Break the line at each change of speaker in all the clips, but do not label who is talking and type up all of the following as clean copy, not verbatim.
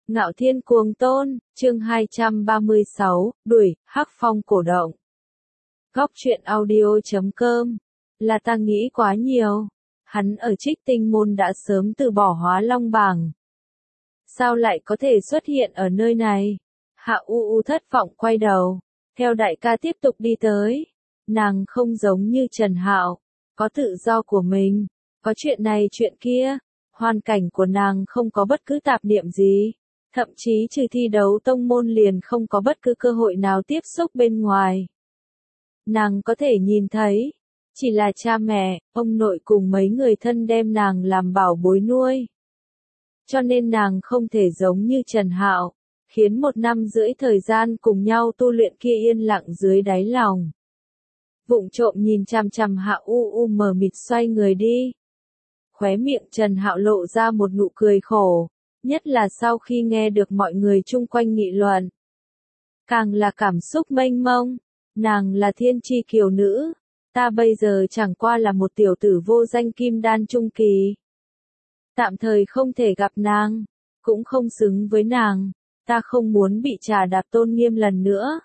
Ngạo Thiên Cuồng Tôn, chương 236, đuổi, Hắc Phong cổ động. Góc truyện audio.com. Là ta nghĩ quá nhiều. Hắn ở Trích Tinh Môn đã sớm từ bỏ Hóa Long bảng. Sao lại có thể xuất hiện ở nơi này? Hạ U U thất vọng quay đầu. Theo đại ca tiếp tục đi tới. Nàng không giống như Trần Hạo. Có tự do của mình. Có chuyện này chuyện kia. Hoàn cảnh của nàng không có bất cứ tạp niệm gì. Thậm chí trừ thi đấu tông môn liền không có bất cứ cơ hội nào tiếp xúc bên ngoài. Nàng có thể nhìn thấy, chỉ là cha mẹ, ông nội cùng mấy người thân đem nàng làm bảo bối nuôi. Cho nên nàng không thể giống như Trần Hạo, khiến 1 năm rưỡi thời gian cùng nhau tu luyện kia yên lặng dưới đáy lòng. Vụng trộm nhìn chằm chằm Hạ U U mờ mịt xoay người đi. Khóe miệng Trần Hạo lộ ra một nụ cười khổ. Nhất là sau khi nghe được mọi người chung quanh nghị luận. Càng là cảm xúc mênh mông, nàng là thiên chi kiều nữ, ta bây giờ chẳng qua là một tiểu tử vô danh kim đan trung kỳ. Tạm thời không thể gặp nàng, cũng không xứng với nàng, ta không muốn bị trà đạp tôn nghiêm lần nữa.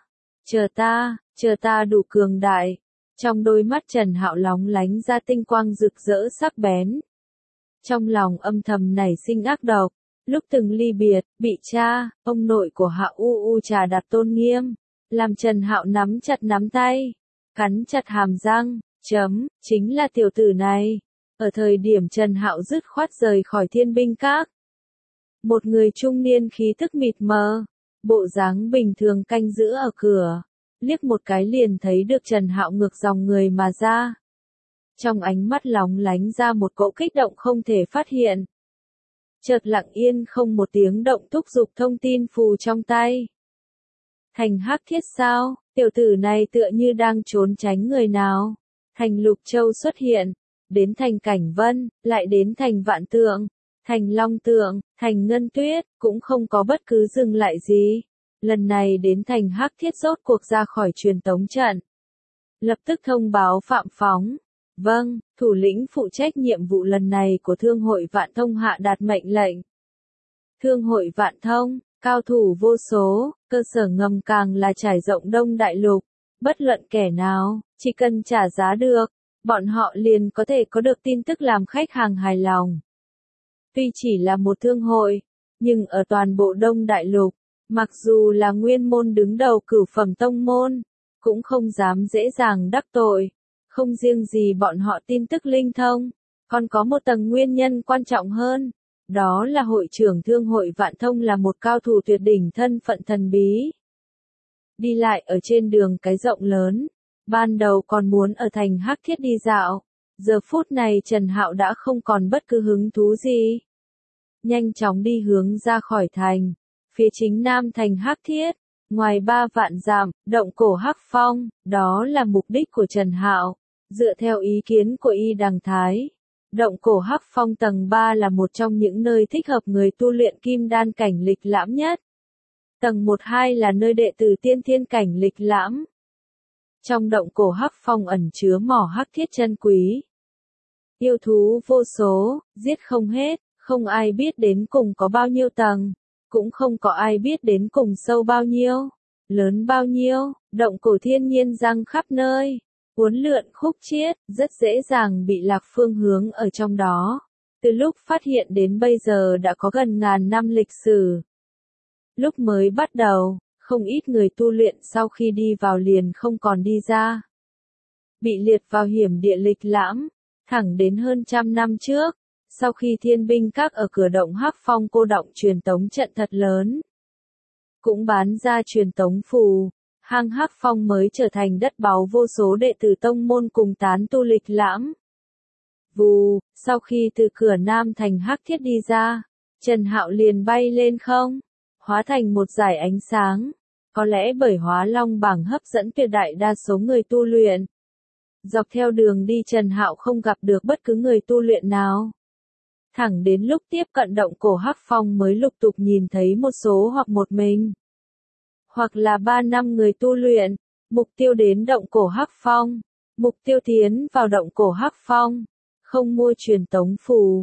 Chờ ta đủ cường đại. Trong đôi mắt Trần Hạo lóng lánh ra tinh quang rực rỡ sắc bén. Trong lòng âm thầm nảy sinh ác độc. Lúc từng ly biệt, bị cha, ông nội của Hạ U U trà đạp tôn nghiêm, làm Trần Hạo nắm chặt nắm tay, cắn chặt hàm răng, chính là tiểu tử này. Ở thời điểm Trần Hạo dứt khoát rời khỏi Thiên Binh Các. Một người trung niên khí thức mịt mờ, bộ dáng bình thường canh giữ ở cửa, liếc một cái liền thấy được Trần Hạo ngược dòng người mà ra. Trong ánh mắt lóng lánh ra một cỗ kích động không thể phát hiện. Chợt lặng yên không một tiếng động thúc giục thông tin phù trong tay. Thành Hắc Thiết sao? Tiểu tử này tựa như đang trốn tránh người nào. Thành Lục Châu xuất hiện, đến thành Cảnh Vân, lại đến thành Vạn Tượng, thành Long Tượng, thành Ngân Tuyết, cũng không có bất cứ dừng lại gì. Lần này đến thành Hắc Thiết rốt cuộc ra khỏi truyền tống trận. Lập tức thông báo Phạm Phóng. Vâng, thủ lĩnh phụ trách nhiệm vụ lần này của Thương hội Vạn Thông hạ đạt mệnh lệnh. Thương hội Vạn Thông, cao thủ vô số, cơ sở ngầm càng là trải rộng Đông Đại Lục. Bất luận kẻ nào, chỉ cần trả giá được, bọn họ liền có thể có được tin tức làm khách hàng hài lòng. Tuy chỉ là một thương hội, nhưng ở toàn bộ Đông Đại Lục, mặc dù là nguyên môn đứng đầu cửu phẩm tông môn, cũng không dám dễ dàng đắc tội. Không riêng gì bọn họ tin tức linh thông, còn có một tầng nguyên nhân quan trọng hơn. Đó là hội trưởng Thương hội Vạn Thông là một cao thủ tuyệt đỉnh thân phận thần bí. Đi lại ở trên đường cái rộng lớn, ban đầu còn muốn ở thành Hắc Thiết đi dạo. Giờ phút này Trần Hạo đã không còn bất cứ hứng thú gì. Nhanh chóng đi hướng ra khỏi thành, phía chính nam thành Hắc Thiết. Ngoài 3 vạn dặm, động cổ Hắc Phong, đó là mục đích của Trần Hạo. Dựa theo ý kiến của Y Đằng Thái, động cổ Hắc Phong tầng 3 là một trong những nơi thích hợp người tu luyện kim đan cảnh lịch lãm nhất. Tầng 1-2 là nơi đệ tử tiên thiên cảnh lịch lãm. Trong động cổ Hắc Phong ẩn chứa mỏ hắc thiết chân quý. Yêu thú vô số, giết không hết, không ai biết đến cùng có bao nhiêu tầng, cũng không có ai biết đến cùng sâu bao nhiêu, lớn bao nhiêu, động cổ thiên nhiên răng khắp nơi. Uốn lượn khúc chiết, rất dễ dàng bị lạc phương hướng ở trong đó. Từ lúc phát hiện đến bây giờ đã có gần 1000 năm lịch sử. Lúc mới bắt đầu, không ít người tu luyện sau khi đi vào liền không còn đi ra. Bị liệt vào hiểm địa lịch lãm, thẳng đến hơn 100 năm trước, sau khi Thiên Binh Các ở cửa động Hắc Phong cô động truyền tống trận thật lớn. Cũng bán ra truyền tống phù. Hang Hắc Phong mới trở thành đất báu vô số đệ tử tông môn cùng tán tu lịch lãm. Vù, sau khi từ cửa nam thành Hắc Thiết đi ra, Trần Hạo liền bay lên không, hóa thành một dải ánh sáng. Có lẽ bởi Hóa Long bảng hấp dẫn tuyệt đại đa số người tu luyện. Dọc theo đường đi Trần Hạo không gặp được bất cứ người tu luyện nào. Thẳng đến lúc tiếp cận động cổ Hắc Phong mới lục tục nhìn thấy một số hoặc một mình. Hoặc là 3-5 người tu luyện, mục tiêu đến động cổ Hắc Phong, mục tiêu tiến vào động cổ Hắc Phong, không mua truyền tống phù,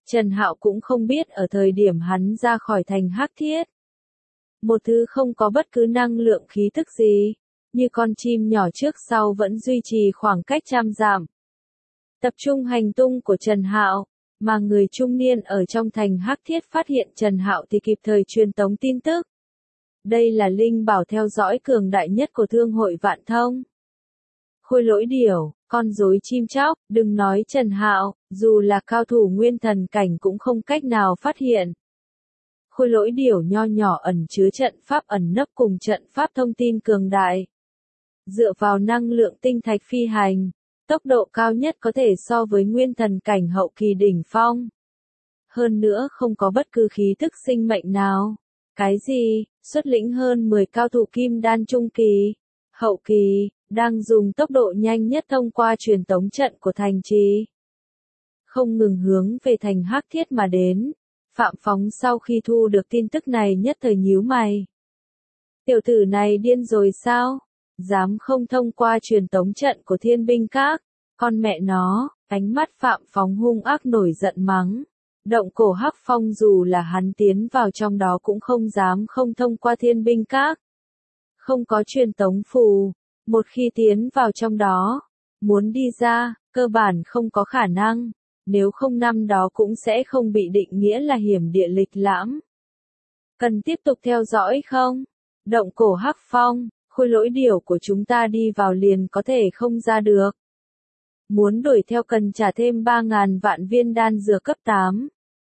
Trần Hạo cũng không biết ở thời điểm hắn ra khỏi thành Hắc Thiết. Một thứ không có bất cứ năng lượng khí tức gì, như con chim nhỏ trước sau vẫn duy trì khoảng cách trăm dặm. Tập trung hành tung của Trần Hạo, mà người trung niên ở trong thành Hắc Thiết phát hiện Trần Hạo thì kịp thời truyền tống tin tức. Đây là linh bảo theo dõi cường đại nhất của Thương hội Vạn Thông. Khôi lỗi điểu, con rối chim chóc, đừng nói Trần Hạo, dù là cao thủ nguyên thần cảnh cũng không cách nào phát hiện. Khôi lỗi điểu nho nhỏ ẩn chứa trận pháp ẩn nấp cùng trận pháp thông tin cường đại. Dựa vào năng lượng tinh thạch phi hành, tốc độ cao nhất có thể so với nguyên thần cảnh hậu kỳ đỉnh phong. Hơn nữa không có bất cứ khí tức sinh mệnh nào. Cái gì, xuất lĩnh hơn 10 cao thủ kim đan trung kỳ, hậu kỳ, đang dùng tốc độ nhanh nhất thông qua truyền tống trận của thành trì. Không ngừng hướng về thành Hắc Thiết mà đến. Phạm Phóng sau khi thu được tin tức này nhất thời nhíu mày. Tiểu tử này điên rồi sao? Dám không thông qua truyền tống trận của Thiên Binh Các, con mẹ nó, ánh mắt Phạm Phóng hung ác nổi giận mắng. Động cổ Hắc Phong dù là hắn tiến vào trong đó cũng không dám không thông qua Thiên Binh Các. Không có truyền tống phù, một khi tiến vào trong đó, muốn đi ra, cơ bản không có khả năng, nếu không năm đó cũng sẽ không bị định nghĩa là hiểm địa lịch lãm. Cần tiếp tục theo dõi không? Động cổ Hắc Phong, khôi lỗi điểu của chúng ta đi vào liền có thể không ra được. Muốn đuổi theo cần trả thêm 3.000 vạn viên đan dược cấp 8.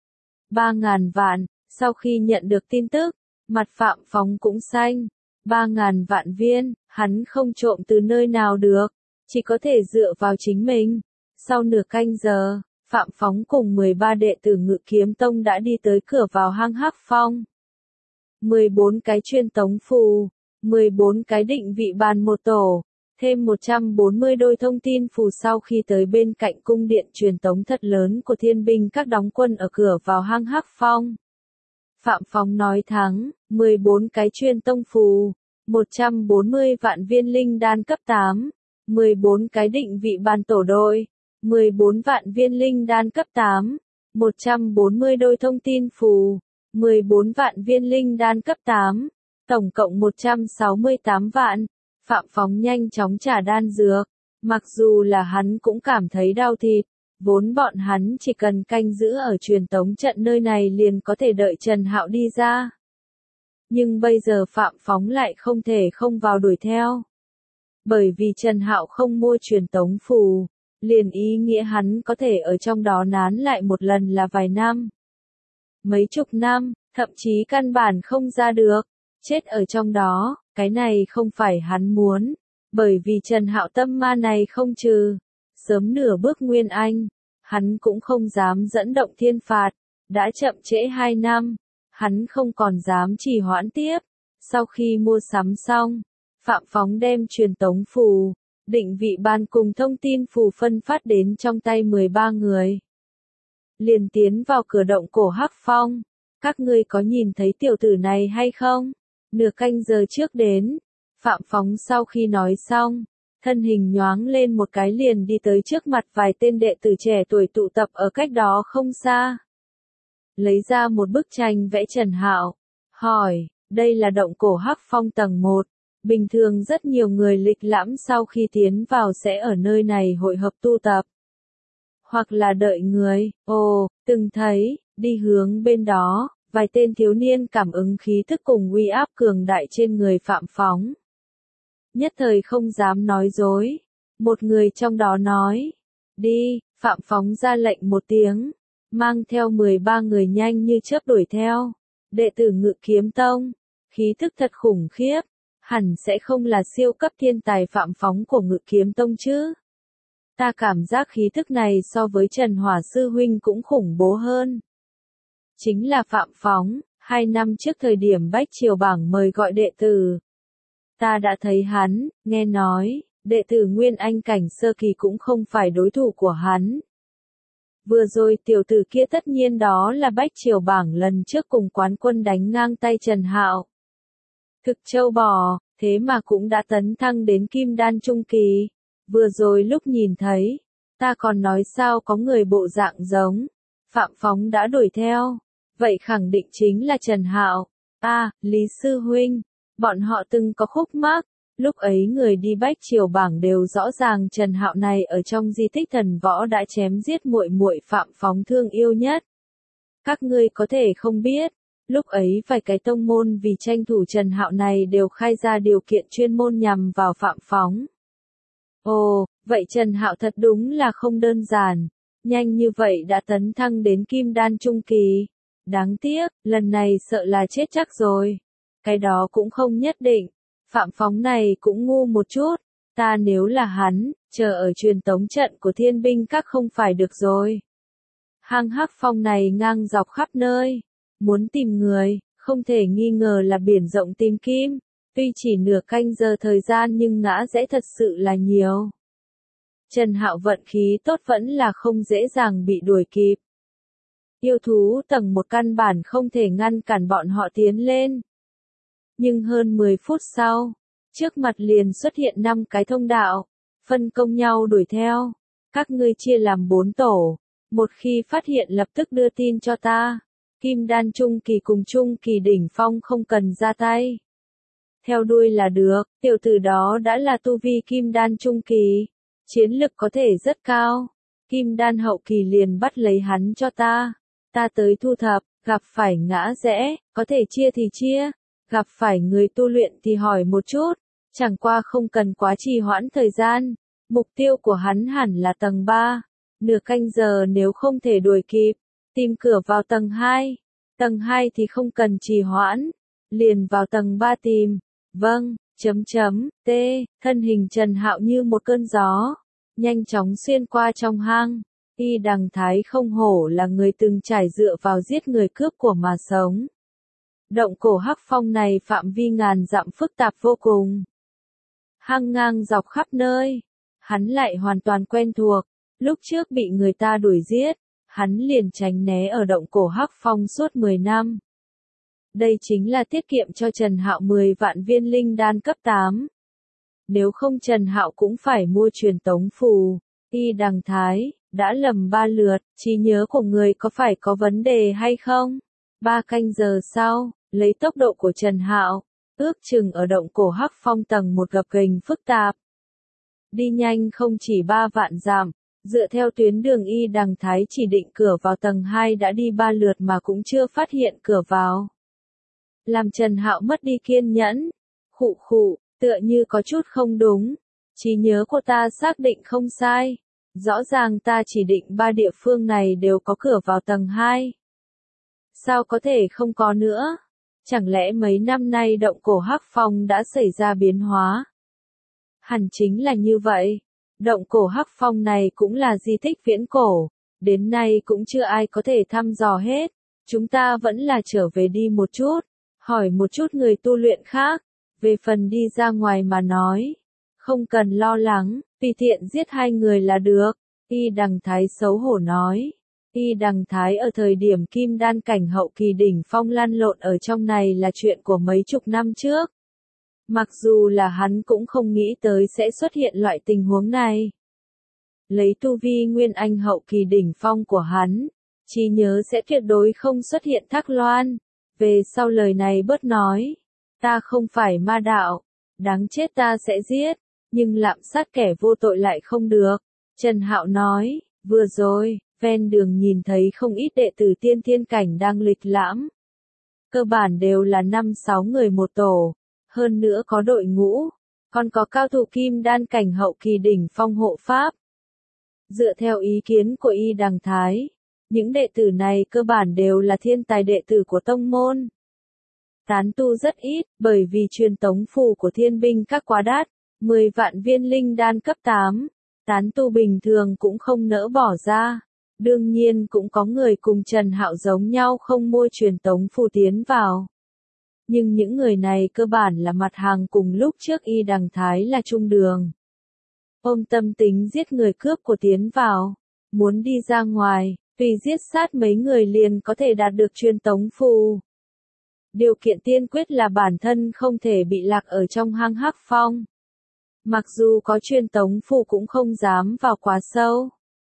3.000 vạn, sau khi nhận được tin tức, mặt Phạm Phóng cũng xanh. 3.000 vạn viên, hắn không trộm từ nơi nào được, chỉ có thể dựa vào chính mình. Sau nửa canh giờ, Phạm Phóng cùng 13 đệ tử Ngự Kiếm Tông đã đi tới cửa vào hang Hắc Phong. 14 cái truyền tống phù, 14 cái định vị bàn một tổ, thêm 140 đôi thông tin phù sau khi tới bên cạnh cung điện truyền tống thật lớn của Thiên Binh Các đóng quân ở cửa vào hang Hắc Phong. Phạm Phóng nói thắng, 14 cái truyền tông phù, 140 vạn viên linh đan cấp 8, 14 cái định vị bàn tổ đội, 14 vạn viên linh đan cấp 8, 140 đôi thông tin phù, 14 vạn viên linh đan cấp 8, tổng cộng 168 vạn. Phạm Phóng nhanh chóng trả đan dược, mặc dù là hắn cũng cảm thấy đau thịt, vốn bọn hắn chỉ cần canh giữ ở truyền tống trận nơi này liền có thể đợi Trần Hạo đi ra. Nhưng bây giờ Phạm Phóng lại không thể không vào đuổi theo. Bởi vì Trần Hạo không mua truyền tống phù, liền ý nghĩa hắn có thể ở trong đó nán lại một lần là vài năm. Mấy chục năm, thậm chí căn bản không ra được, chết ở trong đó, cái này không phải hắn muốn, bởi vì Trần Hạo tâm ma này không trừ, sớm nửa bước Nguyên Anh, hắn cũng không dám dẫn động thiên phạt, đã chậm trễ 2 năm, hắn không còn dám trì hoãn tiếp. Sau khi mua sắm xong, Phạm Phóng đem truyền tống phù, định vị bàn cùng thông tin phù phân phát đến trong tay 13 người. Liền tiến vào cửa động cổ Hắc Phong. Các ngươi có nhìn thấy tiểu tử này hay không? Nửa canh giờ trước đến. Phạm Phóng sau khi nói xong, thân hình nhoáng lên một cái liền đi tới trước mặt vài tên đệ tử trẻ tuổi tụ tập ở cách đó không xa. Lấy ra một bức tranh vẽ Trần Hạo, hỏi, đây là động cổ Hắc Phong tầng 1. Bình thường rất nhiều người lịch lãm sau khi tiến vào sẽ ở nơi này hội hợp tu tập. Hoặc là đợi người, từng thấy, đi hướng bên đó, vài tên thiếu niên cảm ứng khí thức cùng uy áp cường đại trên người Phạm Phóng. Nhất thời không dám nói dối. Một người trong đó nói, đi, Phạm Phóng ra lệnh một tiếng, mang theo 13 người nhanh như chớp đuổi theo. Đệ tử Ngự Kiếm Tông, khí thức thật khủng khiếp, hẳn sẽ không là siêu cấp thiên tài Phạm Phóng của Ngự Kiếm Tông chứ. Ta cảm giác khí thức này so với Trần Hỏa Sư Huynh cũng khủng bố hơn. Chính là Phạm Phóng, 2 năm trước thời điểm Bách Triều Bảng mời gọi đệ tử. Ta đã thấy hắn, nghe nói, đệ tử Nguyên Anh cảnh sơ kỳ cũng không phải đối thủ của hắn. Vừa rồi tiểu tử kia tất nhiên đó là Bách Triều Bảng lần trước cùng quán quân đánh ngang tay Trần Hạo. Thực châu bò, thế mà cũng đã tấn thăng đến kim đan trung kỳ. Vừa rồi lúc nhìn thấy, ta còn nói sao có người bộ dạng giống. Phạm Phóng đã đuổi theo. Vậy khẳng định chính là Trần Hạo. Lý sư huynh. Bọn họ từng có khúc mắc. Lúc ấy người đi bách triều bảng đều rõ ràng Trần Hạo này ở trong di tích thần võ đã chém giết muội muội Phạm Phóng thương yêu nhất. Các ngươi có thể không biết, lúc ấy vài cái tông môn vì tranh thủ Trần Hạo này đều khai ra điều kiện chuyên môn nhằm vào Phạm Phóng. Ồ, vậy Trần Hạo thật đúng là không đơn giản, nhanh như vậy đã tấn thăng đến kim đan trung kỳ. Đáng tiếc, lần này sợ là chết chắc rồi. Cái đó cũng không nhất định. Phạm Phóng này cũng ngu một chút, ta nếu là hắn, chờ ở truyền tống trận của thiên binh các không phải được rồi. Hang Hắc Phong này ngang dọc khắp nơi, muốn tìm người, không thể nghi ngờ là biển rộng tìm kim, tuy chỉ nửa canh giờ thời gian nhưng ngã rẽ thật sự là nhiều. Trần Hạo vận khí tốt vẫn là không dễ dàng bị đuổi kịp. Yêu thú tầng 1 căn bản không thể ngăn cản bọn họ tiến lên. Nhưng hơn 10 phút sau, trước mặt liền xuất hiện 5 cái thông đạo, phân công nhau đuổi theo. Các ngươi chia làm 4 tổ, một khi phát hiện lập tức đưa tin cho ta. Kim đan trung kỳ cùng trung kỳ đỉnh phong không cần ra tay. Theo đuôi là được, tiểu tử đó đã là tu vi kim đan trung kỳ, chiến lực có thể rất cao. Kim đan hậu kỳ liền bắt lấy hắn cho ta. Ta tới thu thập, gặp phải ngã rẽ, có thể chia thì chia. Gặp phải người tu luyện thì hỏi một chút, chẳng qua không cần quá trì hoãn thời gian. Mục tiêu của hắn hẳn là tầng 3, nửa canh giờ nếu không thể đuổi kịp, tìm cửa vào tầng 2. Tầng 2 thì không cần trì hoãn, liền vào tầng 3 tìm. Vâng, T, thân hình Trần Hạo như một cơn gió, nhanh chóng xuyên qua trong hang. Y Đằng Thái không hổ là người từng trải dựa vào giết người cướp của mà sống. Động cổ Hắc Phong này phạm vi ngàn dặm phức tạp vô cùng. Hang ngang dọc khắp nơi, hắn lại hoàn toàn quen thuộc, lúc trước bị người ta đuổi giết, hắn liền tránh né ở động cổ Hắc Phong suốt 10 năm. Đây chính là tiết kiệm cho Trần Hạo 10 vạn viên linh đan cấp 8. Nếu không Trần Hạo cũng phải mua truyền tống phù. Y Đằng Thái, đã lầm 3 lượt, trí nhớ của người có phải có vấn đề hay không? 3 canh giờ sau, lấy tốc độ của Trần Hạo, ước chừng ở động cổ Hắc Phong tầng 1 gập ghềnh phức tạp. Đi nhanh không chỉ 3 vạn dặm, dựa theo tuyến đường Y Đằng Thái chỉ định cửa vào tầng 2 đã đi 3 lượt mà cũng chưa phát hiện cửa vào. Làm Trần Hạo mất đi kiên nhẫn. Khụ, tựa như có chút không đúng. Trí nhớ của ta xác định không sai. Rõ ràng ta chỉ định 3 địa phương này đều có cửa vào tầng 2. Sao có thể không có nữa? Chẳng lẽ mấy năm nay động cổ Hắc Phong đã xảy ra biến hóa? Hẳn chính là như vậy. Động cổ Hắc Phong này cũng là di tích viễn cổ. Đến nay cũng chưa ai có thể thăm dò hết. Chúng ta vẫn là trở về đi một chút. Hỏi một chút người tu luyện khác. Về phần đi ra ngoài mà nói. Không cần lo lắng, tùy tiện giết 2 người là được. Y Đằng Thái xấu hổ nói. Y Đằng Thái ở thời điểm kim đan cảnh hậu kỳ đỉnh phong lăn lộn ở trong này là chuyện của mấy chục năm trước. Mặc dù là hắn cũng không nghĩ tới sẽ xuất hiện loại tình huống này. Lấy tu vi nguyên anh hậu kỳ đỉnh phong của hắn, trí nhớ sẽ tuyệt đối không xuất hiện thác loan. Về sau lời này bớt nói. Ta không phải ma đạo, đáng chết ta sẽ giết, nhưng lạm sát kẻ vô tội lại không được. Trần Hạo nói, vừa rồi, ven đường nhìn thấy không ít đệ tử tiên thiên cảnh đang lịch lãm. Cơ bản đều là 5-6 người một tổ, hơn nữa có đội ngũ, còn có cao thủ kim đan cảnh hậu kỳ đỉnh phong hộ pháp. Dựa theo ý kiến của Y Đằng Thái, những đệ tử này cơ bản đều là thiên tài đệ tử của tông môn. Tán tu rất ít, bởi vì truyền tống phù của thiên binh các quá đắt, 10 vạn viên linh đan cấp 8, tán tu bình thường cũng không nỡ bỏ ra. Đương nhiên cũng có người cùng Trần Hạo giống nhau không mua truyền tống phù tiến vào. Nhưng những người này cơ bản là mặt hàng cùng lúc trước Y Đằng Thái là trung đường. Ôm tâm tính giết người cướp của tiến vào, muốn đi ra ngoài, tùy giết sát mấy người liền có thể đạt được truyền tống phù. Điều kiện tiên quyết là bản thân không thể bị lạc ở trong hang Hắc Phong. Mặc dù có truyền tống phù cũng không dám vào quá sâu.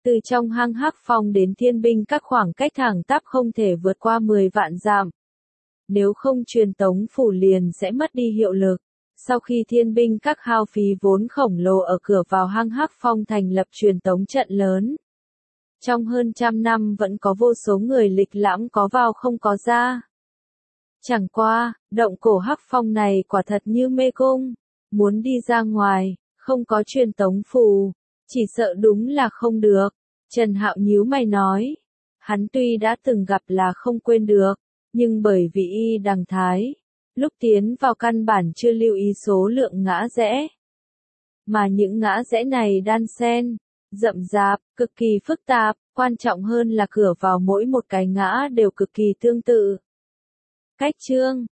Từ trong hang Hắc Phong đến Thiên Binh các khoảng cách thẳng tắp không thể vượt qua 10 vạn dặm. Nếu không truyền tống phủ liền sẽ mất đi hiệu lực. Sau khi Thiên Binh các hao phí vốn khổng lồ ở cửa vào hang Hắc Phong thành lập truyền tống trận lớn. Trong hơn 100 năm vẫn có vô số người lịch lãm có vào không có ra. Chẳng qua, động cổ Hắc Phong này quả thật như mê cung. Muốn đi ra ngoài, không có truyền tống phù, chỉ sợ đúng là không được. Trần Hạo nhíu mày nói. Hắn tuy đã từng gặp là không quên được, nhưng bởi vì y đằng thái, lúc tiến vào căn bản chưa lưu ý số lượng ngã rẽ. Mà những ngã rẽ này đan xen, rậm rạp, cực kỳ phức tạp, quan trọng hơn là cửa vào mỗi một cái ngã đều cực kỳ tương tự. Cách chương